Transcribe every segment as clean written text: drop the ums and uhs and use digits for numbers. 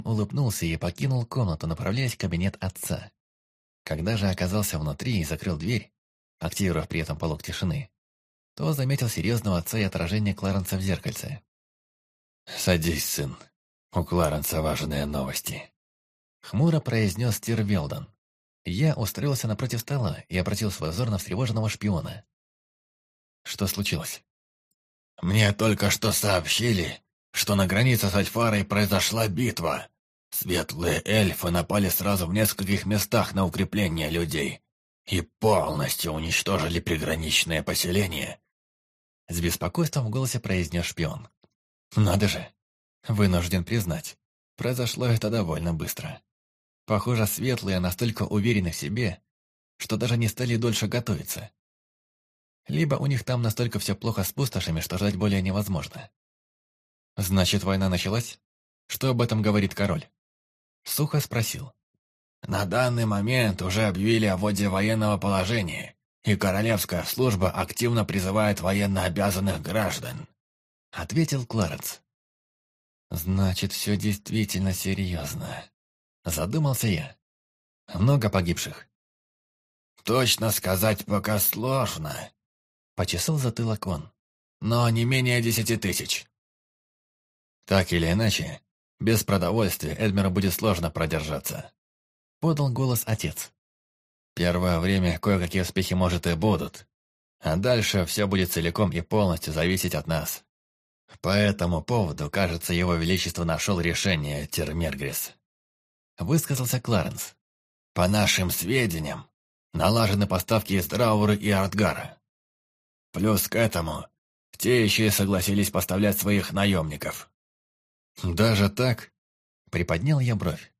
улыбнулся и покинул комнату, направляясь в кабинет отца. Когда же оказался внутри и закрыл дверь, активировав при этом полог тишины, то заметил серьезного отца и отражение Кларенса в зеркальце. «Садись, сын. У Кларенса важные новости», — хмуро произнес Тирвелдон. Я устроился напротив стола и обратил свой взор на встревоженного шпиона. Что случилось? «Мне только что сообщили, что на границе с Альфарой произошла битва. Светлые эльфы напали сразу в нескольких местах на укрепление людей и полностью уничтожили приграничное поселение», — с беспокойством в голосе произнес шпион. «Надо же! Вынужден признать, произошло это довольно быстро. Похоже, светлые настолько уверены в себе, что даже не стали дольше готовиться. Либо у них там настолько все плохо с пустошами, что ждать более невозможно. Значит, война началась? Что об этом говорит король?» Сухо спросил. «На данный момент уже объявили о вводе военного положения, и королевская служба активно призывает военнообязанных граждан», — ответил Кларенс. «Значит, все действительно серьезно», — задумался я. «Много погибших?» «Точно сказать пока сложно», — почесал затылок он. «но не менее 10 тысяч». «Так или иначе, без продовольствия Эдмеру будет сложно продержаться», — подал голос отец. «Первое время кое-какие успехи, может, и будут, а дальше все будет целиком и полностью зависеть от нас. По этому поводу, кажется, его величество нашел решение, Термергрис», — высказался Кларенс. «По нашим сведениям, налажены поставки из Драуры и Артгара. Плюс к этому, те еще и согласились поставлять своих наемников». «Даже так?» — приподнял я бровь.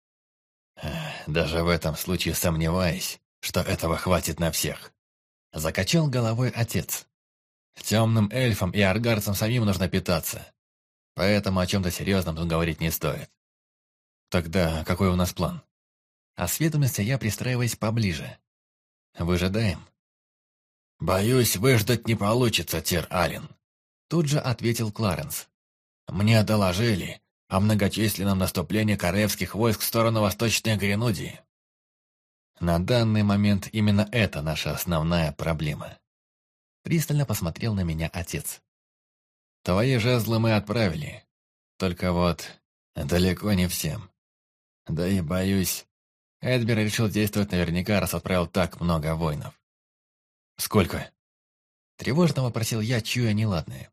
«Даже в этом случае сомневаюсь, что этого хватит на всех», — закачал головой отец. «Темным эльфам и аргарцам самим нужно питаться, поэтому о чем-то серьезном тут говорить не стоит. Тогда какой у нас план?» Осведомился я, пристраиваясь поближе. «Выжидаем?» «Боюсь, выждать не получится, Тир-Ален», — тут же ответил Кларенс. «Мне доложили о многочисленном наступлении королевских войск в сторону Восточной Гренудии». «На данный момент именно это наша основная проблема». Пристально посмотрел на меня отец. «Твои жезлы мы отправили, только вот далеко не всем. Да и, боюсь, Эдбер решил действовать наверняка, раз отправил так много воинов». «Сколько?» Тревожно вопросил я, чуя неладное.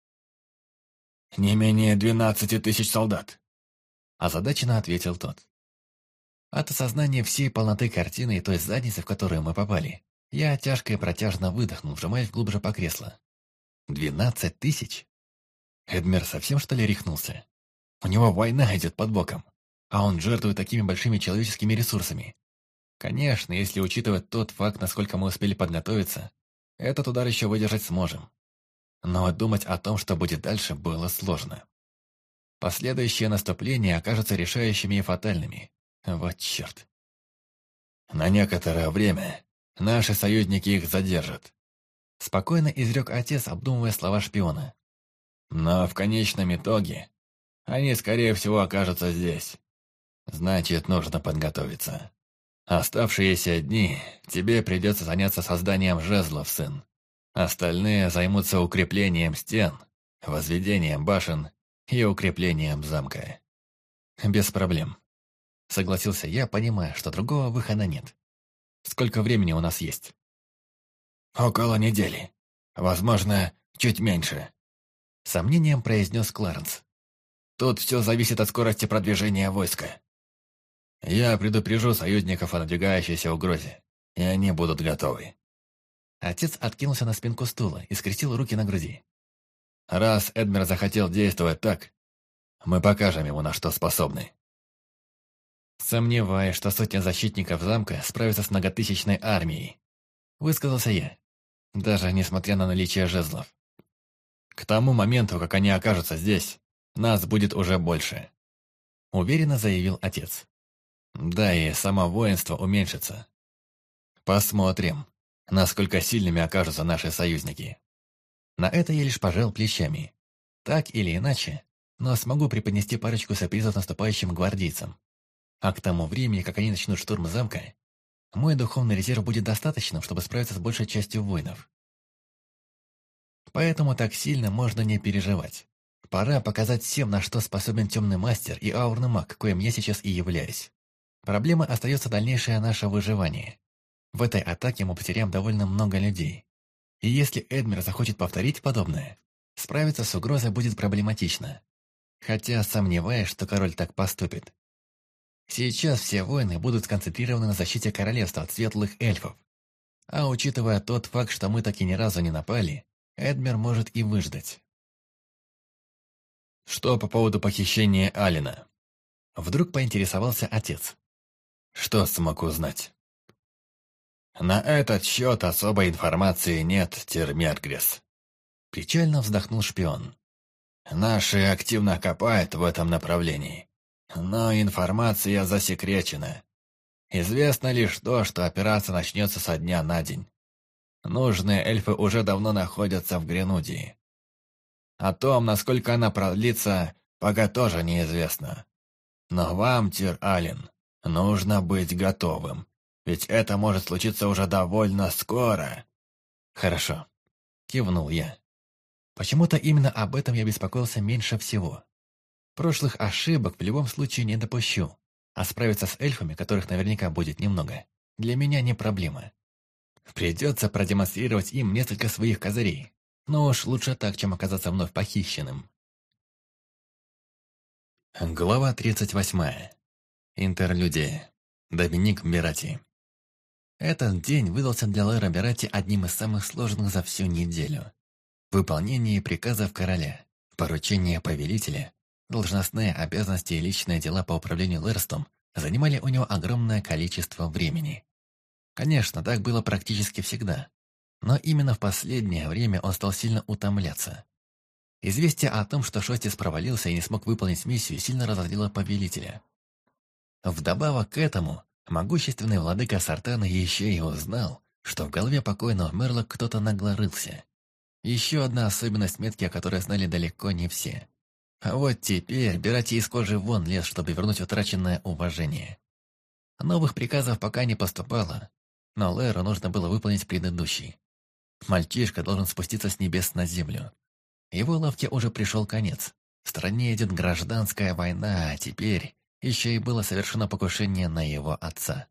«Не менее 12 тысяч солдат», — озадаченно ответил тот. От осознания всей полноты картины и той задницы, в которую мы попали, я тяжко и протяжно выдохнул, вжимаясь глубже по кресло. 12 тысяч? Эдмер совсем, что ли, рехнулся? У него война идет под боком, а он жертвует такими большими человеческими ресурсами. Конечно, если учитывать тот факт, насколько мы успели подготовиться, этот удар еще выдержать сможем. Но думать о том, что будет дальше, было сложно. Последующие наступления окажутся решающими и фатальными. Вот черт. «На некоторое время наши союзники их задержат», — спокойно изрек отец, обдумывая слова шпиона. «Но в конечном итоге они, скорее всего, окажутся здесь. Значит, нужно подготовиться. Оставшиеся дни тебе придется заняться созданием жезлов, сын. Остальные займутся укреплением стен, возведением башен и укреплением замка». «Без проблем», — согласился я, понимая, что другого выхода нет. «Сколько времени у нас есть?» «Около недели. Возможно, чуть меньше», — сомнением произнес Кларенс. «Тут все зависит от скорости продвижения войска. Я предупрежу союзников о надвигающейся угрозе, и они будут готовы». Отец откинулся на спинку стула и скрестил руки на груди. «Раз Эдмер захотел действовать так, мы покажем ему, на что способны». «Сомневаюсь, что сотня защитников замка справится с многотысячной армией», — высказался я, даже несмотря на наличие жезлов. «К тому моменту, как они окажутся здесь, нас будет уже больше», — уверенно заявил отец. «Да и само воинство уменьшится. Посмотрим, насколько сильными окажутся наши союзники». На это я лишь пожал плечами. Так или иначе, но смогу преподнести парочку сюрпризов наступающим гвардейцам. А к тому времени, как они начнут штурм замка, мой духовный резерв будет достаточным, чтобы справиться с большей частью воинов. Поэтому так сильно можно не переживать. Пора показать всем, на что способен темный мастер и аурный маг, коим я сейчас и являюсь. Проблема остается дальнейшее наше выживание. В этой атаке мы потеряем довольно много людей. И если Эдмир захочет повторить подобное, справиться с угрозой будет проблематично. Хотя сомневаюсь, что король так поступит. Сейчас все воины будут сконцентрированы на защите королевства от светлых эльфов. А учитывая тот факт, что мы таки ни разу не напали, Эдмир может и выждать. Что по поводу похищения Алина? Вдруг поинтересовался отец. Что смог узнать? На этот счет особой информации нет, Термергрис. Печально вздохнул шпион. Наши активно копают в этом направлении. Но информация засекречена. Известно лишь то, что операция начнется со дня на день. Нужные эльфы уже давно находятся в Гренудии. О том, насколько она продлится, пока тоже неизвестно. Но вам, Тир-Алин, нужно быть готовым, ведь это может случиться уже довольно скоро. Хорошо, кивнул я. Почему-то именно об этом я беспокоился меньше всего. Прошлых ошибок в любом случае не допущу, а справиться с эльфами, которых наверняка будет немного, для меня не проблема. Придется продемонстрировать им несколько своих козырей, но уж лучше так, чем оказаться вновь похищенным. Глава 38. Интерлюдия. Доминик Берати. Этот день выдался для Лера Берати одним из самых сложных за всю неделю. Выполнение приказов короля, поручения повелителя, должностные обязанности и личные дела по управлению Лерстом занимали у него огромное количество времени. Конечно, так было практически всегда, но именно в последнее время он стал сильно утомляться. Известие о том, что Шостис провалился и не смог выполнить миссию, сильно разозлило повелителя. Вдобавок к этому, могущественный владыка Сартана еще и узнал, что в голове покойного Мерла кто-то нагло рылся. Еще одна особенность метки, о которой знали далеко не все. А вот теперь Берати из кожи вон лез, чтобы вернуть утраченное уважение. Новых приказов пока не поступало, но Леру нужно было выполнить предыдущий. Мальчишка должен спуститься с небес на землю. Его лавке уже пришел конец. В стране идет гражданская война, а теперь еще и было совершено покушение на его отца.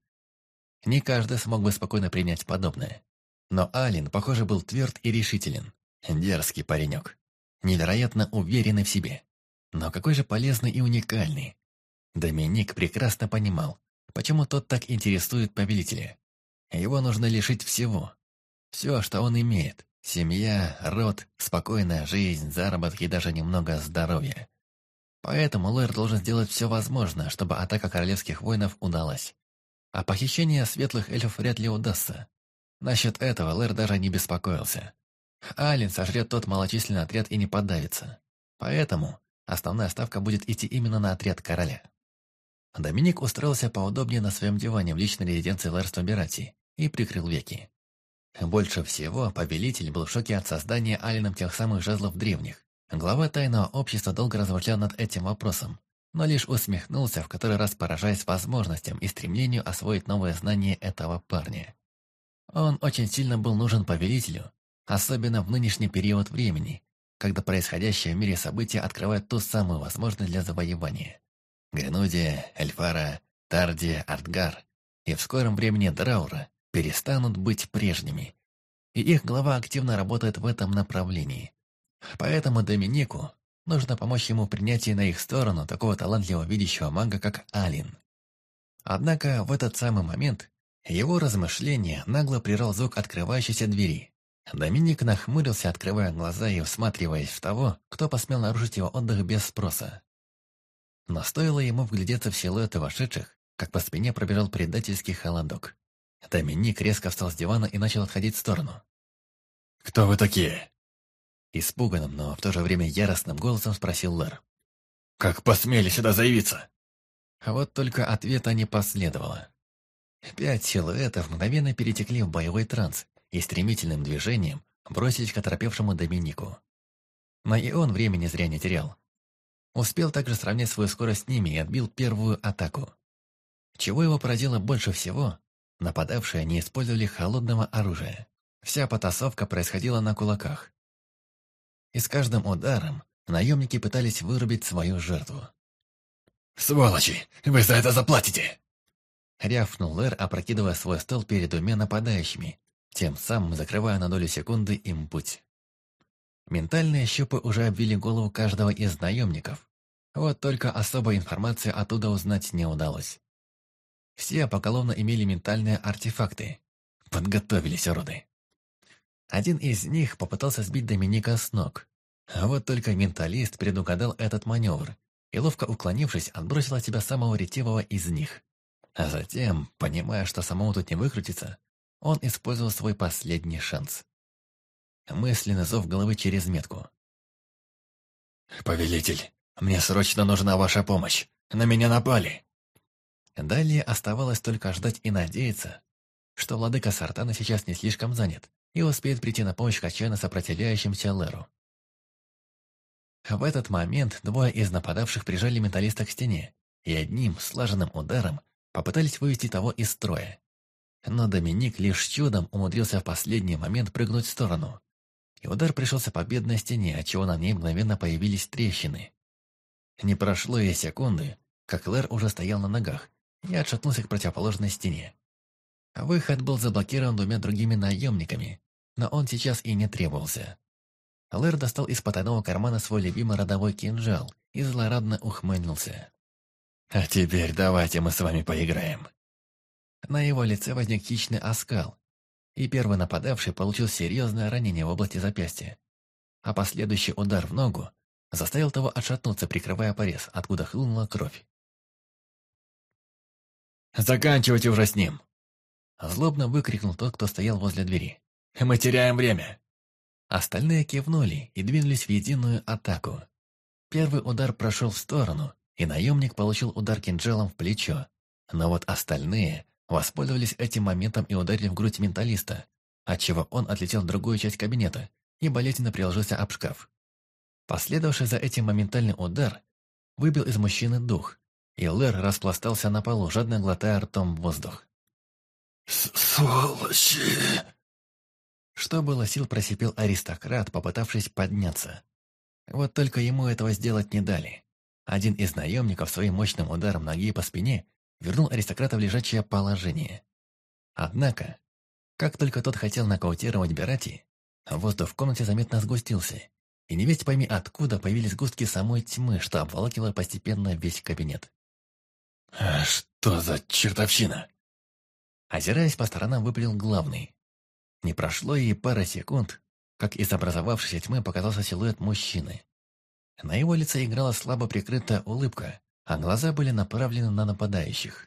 Не каждый смог бы спокойно принять подобное. Но Алин, похоже, был тверд и решителен. Дерзкий паренек. Невероятно уверенный в себе. Но какой же полезный и уникальный. Доминик прекрасно понимал, почему тот так интересует повелителя. Его нужно лишить всего. Все, что он имеет. Семья, род, спокойная жизнь, заработки и даже немного здоровья. Поэтому Лэр должен сделать все возможное, чтобы атака королевских воинов удалась. А похищение светлых эльфов вряд ли удастся. Насчет этого Лэр даже не беспокоился. Алин сожрет тот малочисленный отряд и не подавится. Поэтому основная ставка будет идти именно на отряд короля. Доминик устроился поудобнее на своем диване в личной резиденции Лэрства Берати и прикрыл веки. Больше всего повелитель был в шоке от создания Алином тех самых жезлов древних. Глава тайного общества долго размышлял над этим вопросом, но лишь усмехнулся, в который раз поражаясь возможностям и стремлению освоить новые знания этого парня. Он очень сильно был нужен повелителю, особенно в нынешний период времени, когда происходящее в мире события открывают ту самую возможность для завоевания. Гренудия, Эльфара, Тардия, Артгар и в скором времени Драура перестанут быть прежними, и их глава активно работает в этом направлении. Поэтому Доминику нужно помочь ему в принятии на их сторону такого талантливого видящего мага, как Алин. Однако в этот самый момент его размышления нагло прервал звук открывающейся двери. Доминик нахмурился, открывая глаза и всматриваясь в того, кто посмел нарушить его отдых без спроса. Но стоило ему вглядеться в силуэты вошедших, как по спине пробежал предательский холодок. Доминик резко встал с дивана и начал отходить в сторону. «Кто вы такие?» Испуганным, но в то же время яростным голосом спросил Лэр. «Как посмели сюда заявиться?» А вот только ответа не последовало. 5 силуэтов мгновенно перетекли в боевой транс и стремительным движением бросились к оторопевшему Доминику. Но и он времени зря не терял. Успел также сравнять свою скорость с ними и отбил первую атаку. Чего его поразило больше всего, нападавшие не использовали холодного оружия. Вся потасовка происходила на кулаках. И с каждым ударом наемники пытались вырубить свою жертву. «Сволочи! Вы за это заплатите!» Рявкнул Лэр, опрокидывая свой стол перед двумя нападающими, тем самым закрывая на долю секунды им путь. Ментальные щупы уже обвили голову каждого из наемников. Вот только особой информации оттуда узнать не удалось. Все поголовно имели ментальные артефакты. Подготовились, уроды. Один из них попытался сбить Доминика с ног. А вот только менталист предугадал этот маневр и, ловко уклонившись, отбросил от себя самого ретивого из них. А затем, понимая, что самому тут не выкрутиться, он использовал свой последний шанс. Мысленный зов головы через метку. «Повелитель, мне срочно нужна ваша помощь. На меня напали!» Далее оставалось только ждать и надеяться, что владыка Сартана сейчас не слишком занят и успеет прийти на помощь отчаянно сопротивляющимся Леру. В этот момент двое из нападавших прижали менталиста к стене и одним слаженным ударом попытались вывести того из строя. Но Доминик лишь чудом умудрился в последний момент прыгнуть в сторону, и удар пришелся по бедной стене, отчего на ней мгновенно появились трещины. Не прошло и секунды, как Лэр уже стоял на ногах и отшатнулся к противоположной стене. Выход был заблокирован двумя другими наемниками, но он сейчас и не требовался. Лэр достал из потайного кармана свой любимый родовой кинжал и злорадно ухмыльнулся. «А теперь давайте мы с вами поиграем». На его лице возник хищный оскал, и первый нападавший получил серьезное ранение в области запястья, а последующий удар в ногу заставил того отшатнуться, прикрывая порез, откуда хлынула кровь. «Заканчивайте уже с ним!» Злобно выкрикнул тот, кто стоял возле двери. «Мы теряем время!» Остальные кивнули и двинулись в единую атаку. Первый удар прошел в сторону, и наемник получил удар кинжалом в плечо. Но вот остальные воспользовались этим моментом и ударили в грудь менталиста, отчего он отлетел в другую часть кабинета и болезненно приложился об шкаф. Последовавший за этим моментальный удар выбил из мужчины дух, и Лэр распластался на полу, жадно глотая ртом воздух. «Сволочи!» Что было сил, просипел аристократ, попытавшись подняться. Вот только ему этого сделать не дали. Один из наемников своим мощным ударом ноги по спине вернул аристократа в лежачее положение. Однако, как только тот хотел нокаутировать Берати, воздух в комнате заметно сгустился, и невесть пойми откуда появились густки самой тьмы, что обволакивало постепенно весь кабинет. «Что за чертовщина?» Озираясь по сторонам, выпалил главный. Не прошло и пара секунд, как из образовавшейся тьмы показался силуэт мужчины. На его лице играла слабо прикрытая улыбка, а глаза были направлены на нападающих.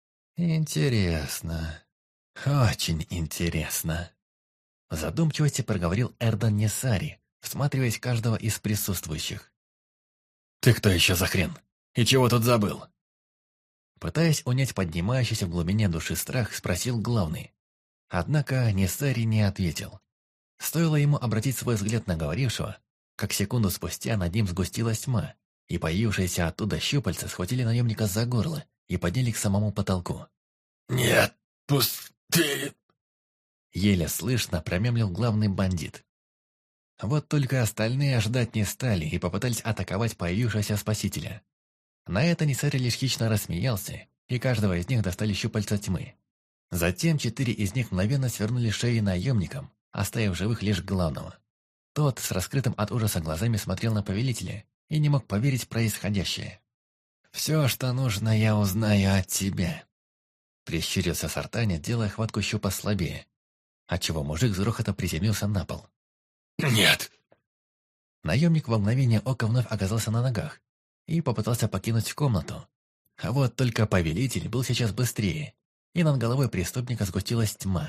«Интересно. Очень интересно». В задумчивости проговорил Эрдан Несари, всматриваясь в каждого из присутствующих. «Ты кто еще за хрен? И чего тут забыл?» Пытаясь унять поднимающийся в глубине души страх, спросил главный. Однако Несари не ответил. Стоило ему обратить свой взгляд на говорившего, как секунду спустя над ним сгустилась тьма, и появившиеся оттуда щупальца схватили наемника за горло и подняли к самому потолку. «Нет, пусти!» Еле слышно промямлил главный бандит. Вот только остальные ждать не стали и попытались атаковать появившегося спасителя. На это Несари лишь хищно рассмеялся, и каждого из них достали щупальца тьмы. Затем 4 из них мгновенно свернули шеи наемникам, оставив живых лишь главного. Тот с раскрытым от ужаса глазами смотрел на повелителя и не мог поверить в происходящее. «Все, что нужно, я узнаю от тебя», — прищурился Сартани, делая хватку щупа слабее, отчего мужик с грохота приземлился на пол. «Нет!» Наемник во мгновение ока вновь оказался на ногах и попытался покинуть комнату. А вот только повелитель был сейчас быстрее, и над головой преступника сгустилась тьма.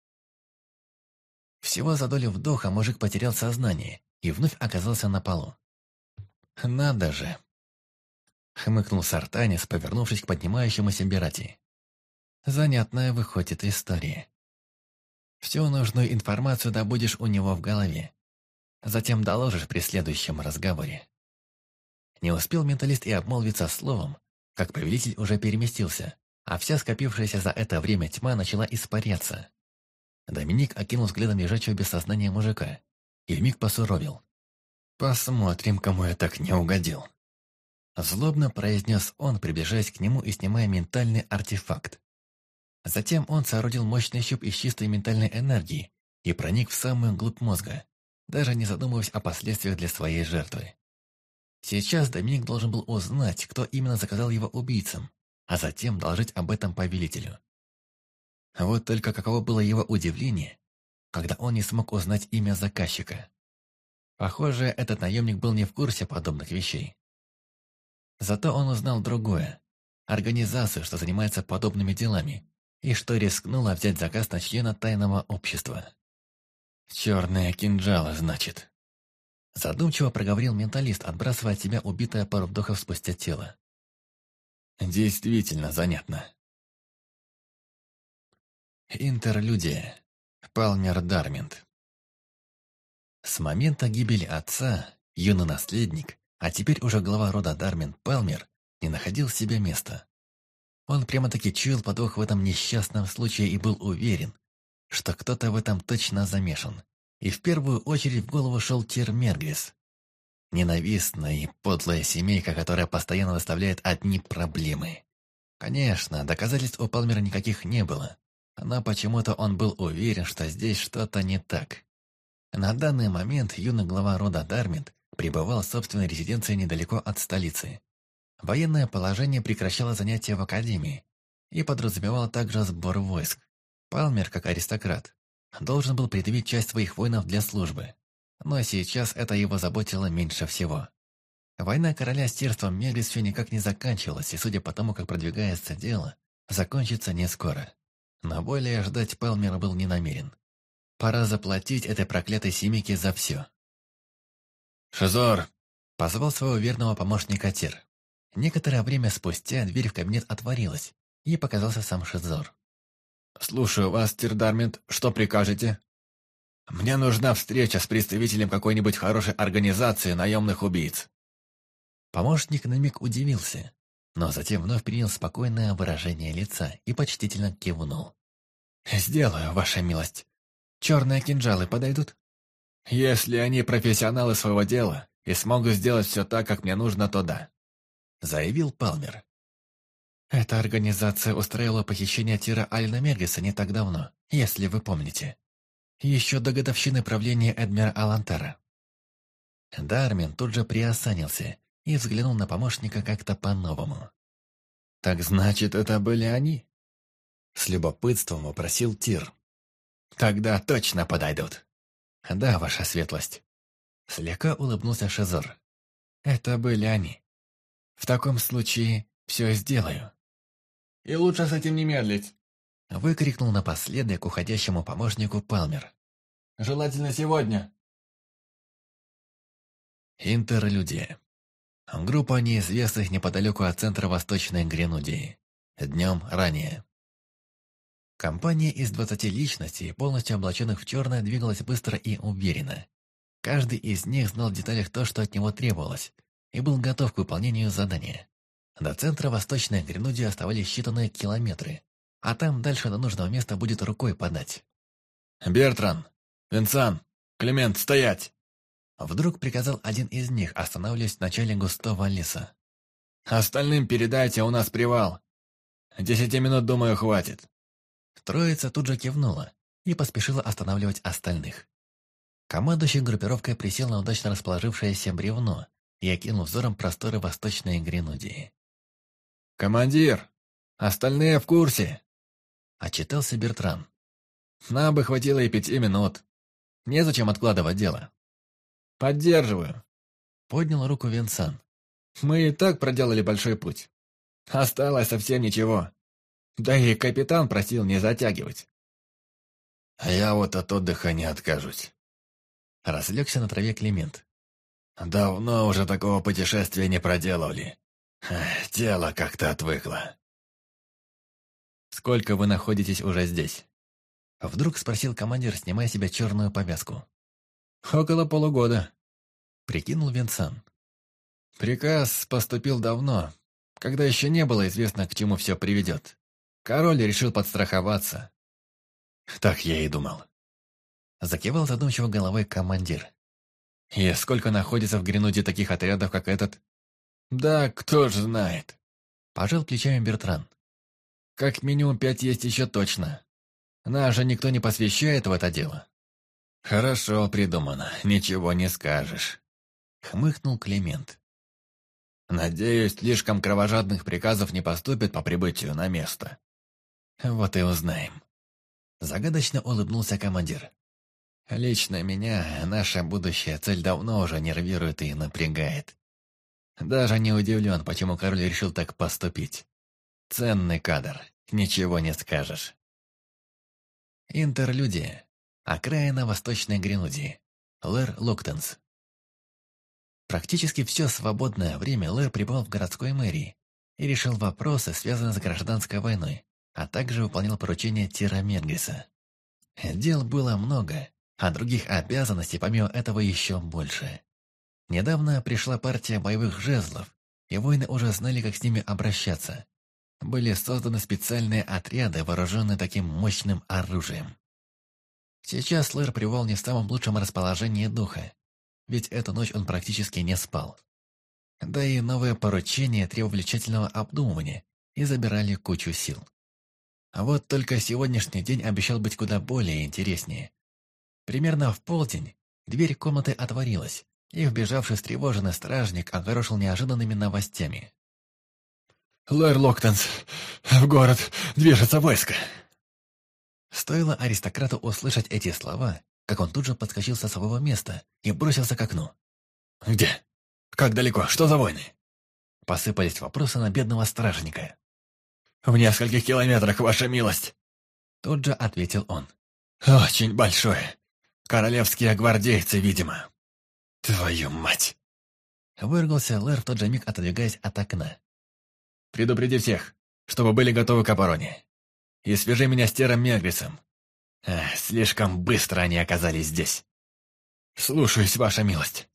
Всего за долю вдоха мужик потерял сознание и вновь оказался на полу. «Надо же!» — хмыкнул Сартанис, повернувшись к поднимающемуся Берати. «Занятная выходит история. Всю нужную информацию добудешь у него в голове. Затем доложишь при следующем разговоре». Не успел менталист и обмолвиться словом, как повелитель уже переместился, а вся скопившаяся за это время тьма начала испаряться. Доминик окинул взглядом лежачего без сознания мужика и вмиг посуровил. «Посмотрим, кому я так не угодил». Злобно произнес он, приближаясь к нему и снимая ментальный артефакт. Затем он соорудил мощный щуп из чистой ментальной энергии и проник в самую глубь мозга, даже не задумываясь о последствиях для своей жертвы. Сейчас Доминик должен был узнать, кто именно заказал его убийцам, а затем доложить об этом повелителю. Вот только каково было его удивление, когда он не смог узнать имя заказчика. Похоже, этот наемник был не в курсе подобных вещей. Зато он узнал другое – организацию, что занимается подобными делами, и что рискнула взять заказ на члена тайного общества. «Черные кинжалы, значит». Задумчиво проговорил менталист, отбрасывая от себя убитое пару вдохов спустя тело. Действительно занятно. Интерлюдия. Палмер Дарминд. С момента гибели отца, юный наследник, а теперь уже глава рода Дарминд Палмер, не находил в себе места. Он прямо-таки чуял подвох в этом несчастном случае и был уверен, что кто-то в этом точно замешан. И в первую очередь в голову шел Тир Мергрис. Ненавистная и подлая семейка, которая постоянно выставляет одни проблемы. Конечно, доказательств у Палмера никаких не было, но почему-то он был уверен, что здесь что-то не так. На данный момент юный глава рода Дарминд пребывал в собственной резиденции недалеко от столицы. Военное положение прекращало занятия в академии и подразумевало также сбор войск. Палмер, как аристократ, должен был предъявить часть своих воинов для службы. Но сейчас это его заботило меньше всего. Война короля с Тирством Мегрис все никак не заканчивалась, и судя по тому, как продвигается дело, закончится не скоро. Но более ждать Палмер был не намерен. Пора заплатить этой проклятой семейке за все. «Шизор!» — позвал своего верного помощника Тир. Некоторое время спустя дверь в кабинет отворилась, и показался сам Шизор. «Слушаю вас, Тир Дарминд, что прикажете?» «Мне нужна встреча с представителем какой-нибудь хорошей организации наемных убийц». Помощник на миг удивился, но затем вновь принял спокойное выражение лица и почтительно кивнул. «Сделаю, ваша милость. Черные кинжалы подойдут?» «Если они профессионалы своего дела и смогут сделать все так, как мне нужно, то да», — заявил Палмер. Эта организация устроила похищение Тира Альна Мергриса не так давно, если вы помните. Еще до годовщины правления Эдмира Алантара. Дармин тут же приосанился и взглянул на помощника как-то по-новому. «Так значит, это были они?» С любопытством вопросил Тир. «Тогда точно подойдут». «Да, ваша светлость». Слегка улыбнулся Шизор. «Это были они. В таком случае все сделаю». «И лучше с этим не медлить», — выкрикнул напоследок уходящему помощнику Палмер. «Желательно сегодня». Интерлюдия. Группа неизвестных неподалеку от центра Восточной Гренудии. Днем ранее. Компания из 20 личностей, полностью облаченных в черное, двигалась быстро и уверенно. Каждый из них знал в деталях то, что от него требовалось, и был готов к выполнению задания. До центра Восточной Гренудии оставались считанные километры, а там дальше до нужного места будет рукой подать. «Бертран! Винсан! Климент, стоять!» Вдруг приказал один из них, останавливаясь в начале густого леса. «Остальным передайте, у нас привал. 10 минут, думаю, хватит». Троица тут же кивнула и поспешила останавливать остальных. Командующий группировкой присел на удачно расположившееся бревно и окинул взором просторы Восточной Гренудии. «Командир, остальные в курсе?» — отчитался Бертран. «Нам бы хватило и 5 минут. Незачем откладывать дело». «Поддерживаю», — поднял руку Винсан. «Мы и так проделали большой путь. Осталось совсем ничего. Да и капитан просил не затягивать». «А я вот от отдыха не откажусь». Разлегся на траве Климент. «Давно уже такого путешествия не проделывали. Тело как-то отвыкло». «Сколько вы находитесь уже здесь?» Вдруг спросил командир, снимая с себя черную повязку. «Около полугода», — прикинул Винсан. Приказ поступил давно, когда еще не было известно, к чему все приведет. Король решил подстраховаться. Так я и думал. Закивал задумчиво головой командир. И сколько находится в Гренуде таких отрядов, как этот? Да, кто ж знает. Пожал плечами Бертран. Как минимум 5 есть еще точно. Нас же никто не посвящает в это дело. Хорошо придумано, ничего не скажешь. Хмыкнул Климент. Надеюсь, слишком кровожадных приказов не поступит по прибытию на место. Вот и узнаем. Загадочно улыбнулся командир. Лично меня наша будущая цель давно уже нервирует и напрягает. Даже не удивлен, почему король решил так поступить. Ценный кадр, ничего не скажешь. Интерлюдия. Окраина Восточной Гренудии. Лэр Локтенс. Практически все свободное время Лэр пребывал в городской мэрии и решил вопросы, связанные с гражданской войной, а также выполнял поручения Тира Менгриса. Дел было много, а других обязанностей помимо этого еще больше. Недавно пришла партия боевых жезлов, и воины уже знали, как с ними обращаться. Были созданы специальные отряды, вооруженные таким мощным оружием. Сейчас Лэр пребывал не в самом лучшем расположении духа, ведь эту ночь он практически не спал. Да и новые поручения требовали тщательного обдумывания и забирали кучу сил. А вот только сегодняшний день обещал быть куда более интереснее. Примерно в полдень дверь комнаты отворилась, и вбежавший встревоженный стражник огорошил неожиданными новостями. «Лэр Локтенс, в город движется войско!» Стоило аристократу услышать эти слова, как он тут же подскочил со своего места и бросился к окну. «Где? Как далеко? Что за войны?» Посыпались вопросы на бедного стражника. «В нескольких километрах, ваша милость!» Тут же ответил он. «Очень большое. Королевские гвардейцы, видимо». «Твою мать!» Выругался Лэр в тот же миг, отодвигаясь от окна. «Предупреди всех, чтобы были готовы к обороне. И свяжи меня с Тером Мегрисом. Слишком быстро они оказались здесь. Слушаюсь, ваша милость».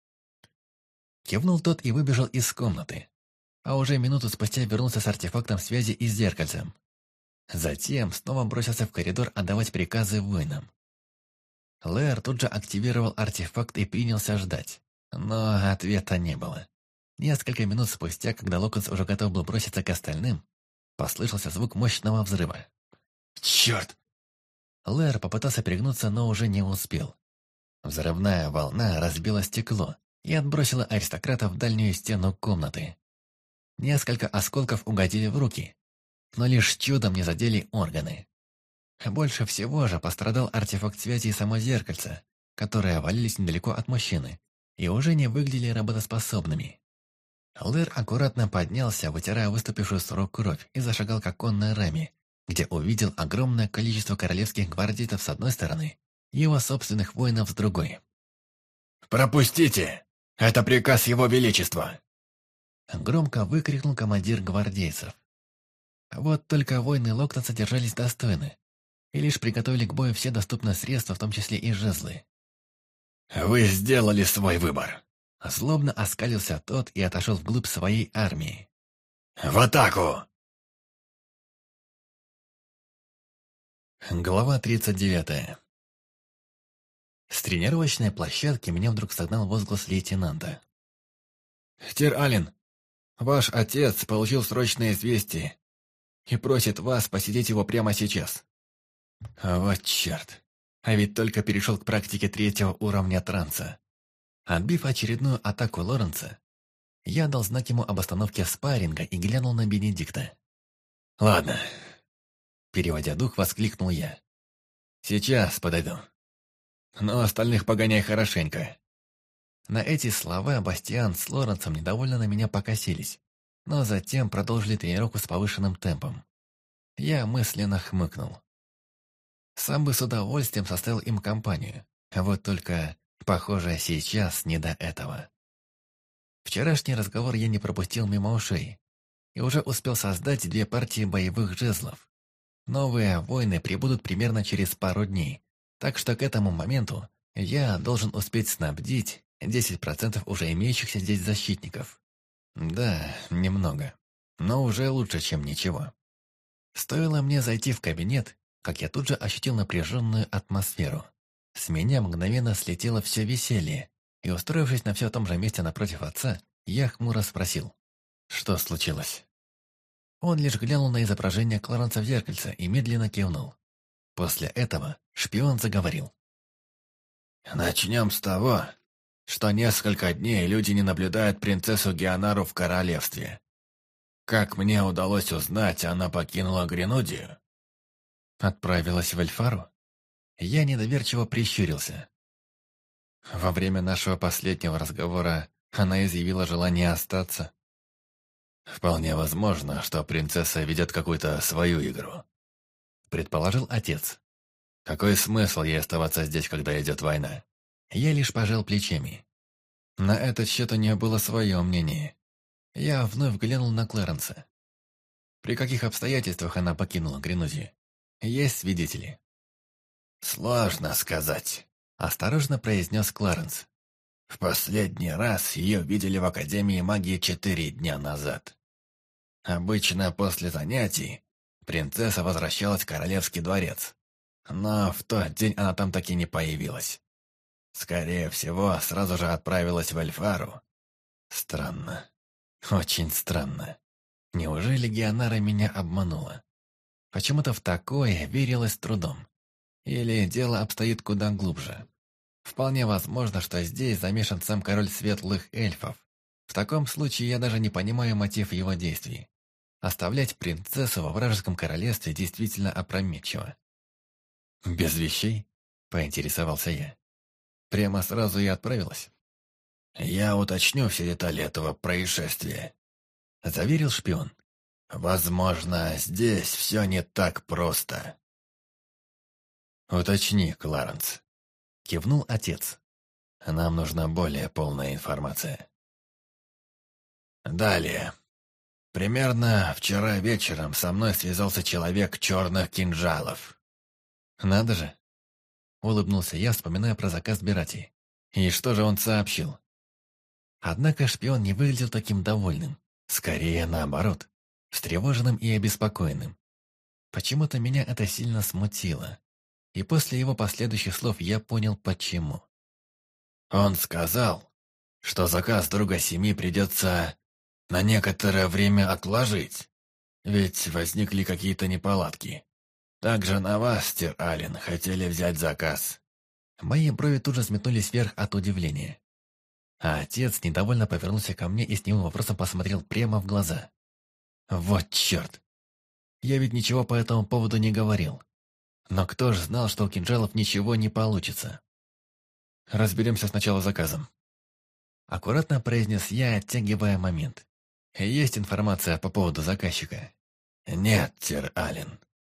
Кивнул тот и выбежал из комнаты. А уже минуту спустя вернулся с артефактом связи и зеркальцем. Затем снова бросился в коридор отдавать приказы воинам. Лэр тут же активировал артефакт и принялся ждать. Но ответа не было. Несколько минут спустя, когда Локонс уже готов был броситься к остальным, послышался звук мощного взрыва. «Черт!» Лэр попытался пригнуться, но уже не успел. Взрывная волна разбила стекло и отбросила аристократа в дальнюю стену комнаты. Несколько осколков угодили в руки, но лишь чудом не задели органы. Больше всего же пострадал артефакт связи и само зеркальце, которые валялись недалеко от мужчины и уже не выглядели работоспособными. Лэр аккуратно поднялся, вытирая выступившую с рук кровь, и зашагал к оконной раме, где увидел огромное количество королевских гвардейцев с одной стороны и его собственных воинов с другой. «Пропустите! Это приказ Его Величества!» Громко выкрикнул командир гвардейцев. Вот только воины Локтенса держались достойно и лишь приготовили к бою все доступные средства, в том числе и жезлы. «Вы сделали свой выбор!» Злобно оскалился тот и отошел вглубь своей армии. «В атаку!» Глава 39. С тренировочной площадки меня вдруг согнал возглас лейтенанта. «Тир Аллен, ваш отец получил срочное известие и просит вас посетить его прямо сейчас». Вот черт, а ведь только перешел к практике 3-го уровня транса. Отбив очередную атаку Лоренса, я дал знак ему об остановке спарринга и глянул на Бенедикта. «Ладно», — переводя дух, воскликнул я. «Сейчас подойду. Но остальных погоняй хорошенько». На эти слова Бастиан с Лоренсом недовольно на меня покосились, но затем продолжили тренировку с повышенным темпом. Я мысленно хмыкнул. Сам бы с удовольствием составил им компанию, вот только, похоже, сейчас не до этого. Вчерашний разговор я не пропустил мимо ушей и уже успел создать 2 партии боевых жезлов. Новые воины прибудут примерно через пару дней, так что к этому моменту я должен успеть снабдить 10% уже имеющихся здесь защитников. Да, немного, но уже лучше, чем ничего. Стоило мне зайти в кабинет, как я тут же ощутил напряженную атмосферу. С меня мгновенно слетело все веселье, и, устроившись на все том же месте напротив отца, я хмуро спросил, что случилось. Он лишь глянул на изображение Кларенса в зеркальце и медленно кивнул. После этого шпион заговорил. «Начнем с того, что несколько дней люди не наблюдают принцессу Геонару в королевстве. Как мне удалось узнать, она покинула Гренудию». Отправилась в Эльфару? Я недоверчиво прищурился. Во время нашего последнего разговора она изъявила желание остаться. «Вполне возможно, что принцесса ведет какую-то свою игру», — предположил отец. «Какой смысл ей оставаться здесь, когда идет война?» Я лишь пожал плечами. На этот счет у нее было свое мнение. Я вновь глянул на Кларенса. При каких обстоятельствах она покинула Гренудию? Есть свидетели? «Сложно сказать», — осторожно произнес Кларенс. «В последний раз ее видели в Академии магии 4 дня назад. Обычно после занятий принцесса возвращалась в Королевский дворец, но в тот день она там таки не появилась. Скорее всего, сразу же отправилась в Эльфару. Странно. Очень странно. Неужели Геонара меня обманула? Почему-то в такое верилось с трудом. Или дело обстоит куда глубже. Вполне возможно, что здесь замешан сам король светлых эльфов. В таком случае я даже не понимаю мотив его действий. Оставлять принцессу во вражеском королевстве действительно опрометчиво. «Без вещей?» – поинтересовался я. Прямо сразу и отправилась. «Я уточню все детали этого происшествия», – заверил шпион. «Возможно, здесь все не так просто». «Уточни, Кларенс», – кивнул отец. «Нам нужна более полная информация». Далее. Примерно вчера вечером со мной связался человек черных кинжалов. «Надо же!» – улыбнулся я, вспоминая про заказ Берати. «И что же он сообщил?» Однако шпион не выглядел таким довольным. Скорее, наоборот, встревоженным и обеспокоенным. Почему-то меня это сильно смутило. И после его последующих слов я понял, почему. Он сказал, что заказ друга семьи придется на некоторое время отложить, ведь возникли какие-то неполадки. Также на вас, Тир Аллен, хотели взять заказ. Мои брови тут же взметнулись вверх от удивления. А отец недовольно повернулся ко мне и с немым вопросом посмотрел прямо в глаза. Вот черт! Я ведь ничего по этому поводу не говорил. Но кто ж знал, что у кинжалов ничего не получится? Разберемся сначала с заказом. Аккуратно произнес я, оттягивая момент. Есть информация по поводу заказчика? Нет, Тир Аллен.